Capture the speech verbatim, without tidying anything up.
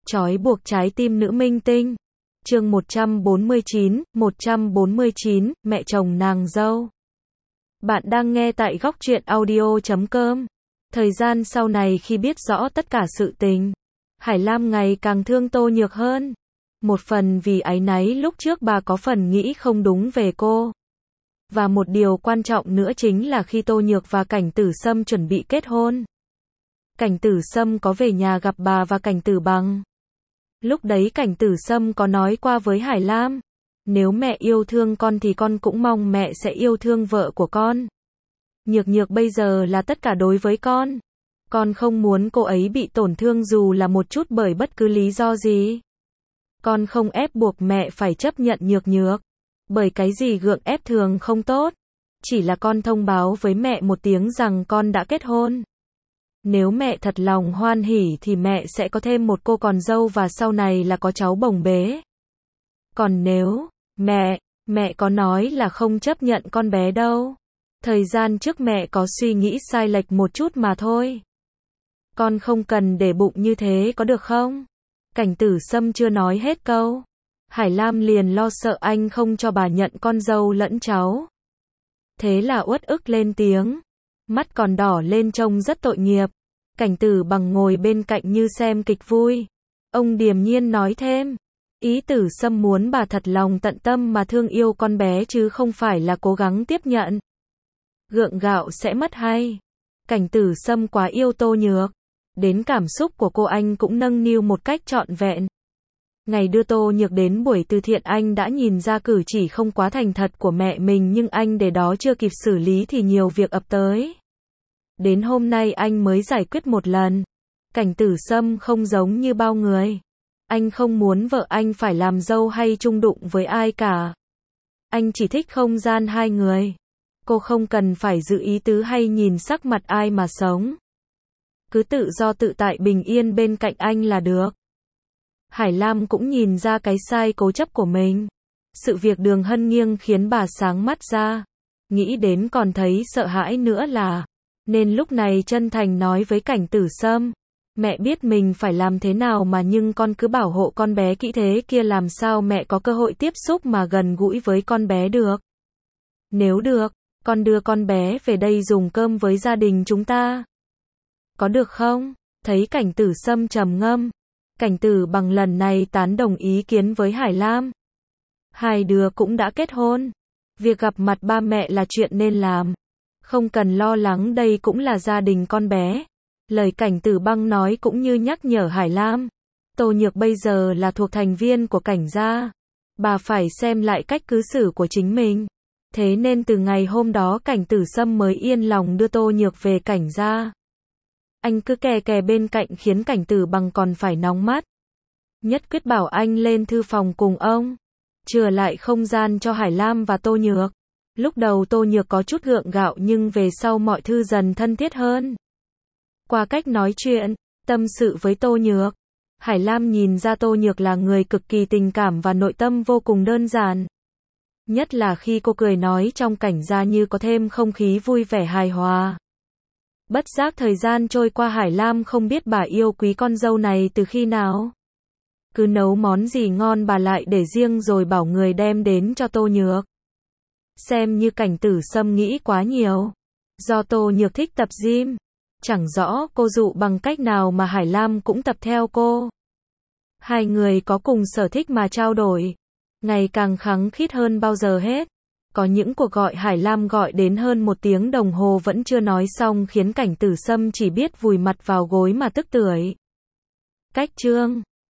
Trói buộc trái tim nữ minh tinh. Chương một trăm bốn mươi chín, một trăm bốn mươi chín, mẹ chồng nàng dâu. Bạn đang nghe tại góc truyện audio chấm com. Thời gian sau này khi biết rõ tất cả sự tình, Hải Lam ngày càng thương Tô Nhược hơn. Một phần vì áy náy lúc trước bà có phần nghĩ không đúng về cô. Và một điều quan trọng nữa chính là khi Tô Nhược và Cảnh Tử Sâm chuẩn bị kết hôn, Cảnh Tử Sâm có về nhà gặp bà và Cảnh Tử Bằng. Lúc đấy Cảnh Tử Sâm có nói qua với Hải Lam, nếu mẹ yêu thương con thì con cũng mong mẹ sẽ yêu thương vợ của con. Nhược Nhược bây giờ là tất cả đối với con. Con không muốn cô ấy bị tổn thương dù là một chút bởi bất cứ lý do gì. Con không ép buộc mẹ phải chấp nhận Nhược Nhược, bởi cái gì gượng ép thường không tốt. Chỉ là con thông báo với mẹ một tiếng rằng con đã kết hôn. Nếu mẹ thật lòng hoan hỉ thì mẹ sẽ có thêm một cô con dâu và sau này là có cháu bồng bế. Còn nếu, mẹ, mẹ có nói là không chấp nhận con bé đâu. Thời gian trước mẹ có suy nghĩ sai lệch một chút mà thôi. Con không cần để bụng như thế có được không? Cảnh Tử Sâm chưa nói hết câu, Hải Lam liền lo sợ anh không cho bà nhận con dâu lẫn cháu. Thế là uất ức lên tiếng, mắt còn đỏ lên trông rất tội nghiệp. Cảnh Tử Bằng ngồi bên cạnh như xem kịch vui. Ông điềm nhiên nói thêm, ý Tử Sâm muốn bà thật lòng tận tâm mà thương yêu con bé chứ không phải là cố gắng tiếp nhận. Gượng gạo sẽ mất hay. Cảnh Tử Sâm quá yêu Tô Nhược, đến cảm xúc của cô anh cũng nâng niu một cách trọn vẹn. Ngày đưa Tô Nhược đến buổi từ thiện anh đã nhìn ra cử chỉ không quá thành thật của mẹ mình nhưng anh để đó chưa kịp xử lý thì nhiều việc ập tới. Đến hôm nay anh mới giải quyết một lần. Cảnh Tử Sâm không giống như bao người. Anh không muốn vợ anh phải làm dâu hay chung đụng với ai cả. Anh chỉ thích không gian hai người. Cô không cần phải giữ ý tứ hay nhìn sắc mặt ai mà sống. Cứ tự do tự tại bình yên bên cạnh anh là được. Hải Lam cũng nhìn ra cái sai cố chấp của mình. Sự việc Đường Hân nghiêng khiến bà sáng mắt ra. Nghĩ đến còn thấy sợ hãi nữa là, nên lúc này chân thành nói với Cảnh Tử Sâm, mẹ biết mình phải làm thế nào mà nhưng con cứ bảo hộ con bé kỹ thế kia làm sao mẹ có cơ hội tiếp xúc mà gần gũi với con bé được. Nếu được, con đưa con bé về đây dùng cơm với gia đình chúng ta. Có được không? Thấy Cảnh Tử Sâm trầm ngâm, Cảnh Tử Bằng lần này tán đồng ý kiến với Hải Lam. Hai đứa cũng đã kết hôn. Việc gặp mặt ba mẹ là chuyện nên làm. Không cần lo lắng, đây cũng là gia đình con bé. Lời Cảnh Tử Bằng nói cũng như nhắc nhở Hải Lam. Tô Nhược bây giờ là thuộc thành viên của Cảnh gia. Bà phải xem lại cách cư xử của chính mình. Thế nên từ ngày hôm đó Cảnh Tử Sâm mới yên lòng đưa Tô Nhược về Cảnh gia. Anh cứ kè kè bên cạnh khiến Cảnh Tử Bằng còn phải nóng mắt. Nhất quyết bảo anh lên thư phòng cùng ông, chừa lại không gian cho Hải Lam và Tô Nhược. Lúc đầu Tô Nhược có chút gượng gạo nhưng về sau mọi thứ dần thân thiết hơn. Qua cách nói chuyện, tâm sự với Tô Nhược, Hải Lam nhìn ra Tô Nhược là người cực kỳ tình cảm và nội tâm vô cùng đơn giản. Nhất là khi cô cười nói trong Cảnh gia như có thêm không khí vui vẻ hài hòa. Bất giác thời gian trôi qua Hải Lam không biết bà yêu quý con dâu này từ khi nào. Cứ nấu món gì ngon bà lại để riêng rồi bảo người đem đến cho Tô Nhược. Xem như Cảnh Tử Sâm nghĩ quá nhiều. Do Tô Nhược thích tập gym, chẳng rõ cô dụ bằng cách nào mà Hải Lam cũng tập theo cô. Hai người có cùng sở thích mà trao đổi, ngày càng khăng khít hơn bao giờ hết. Có những cuộc gọi Hải Lam gọi đến hơn một tiếng đồng hồ vẫn chưa nói xong khiến Cảnh Tử Sâm chỉ biết vùi mặt vào gối mà tức tưởi. Cách chương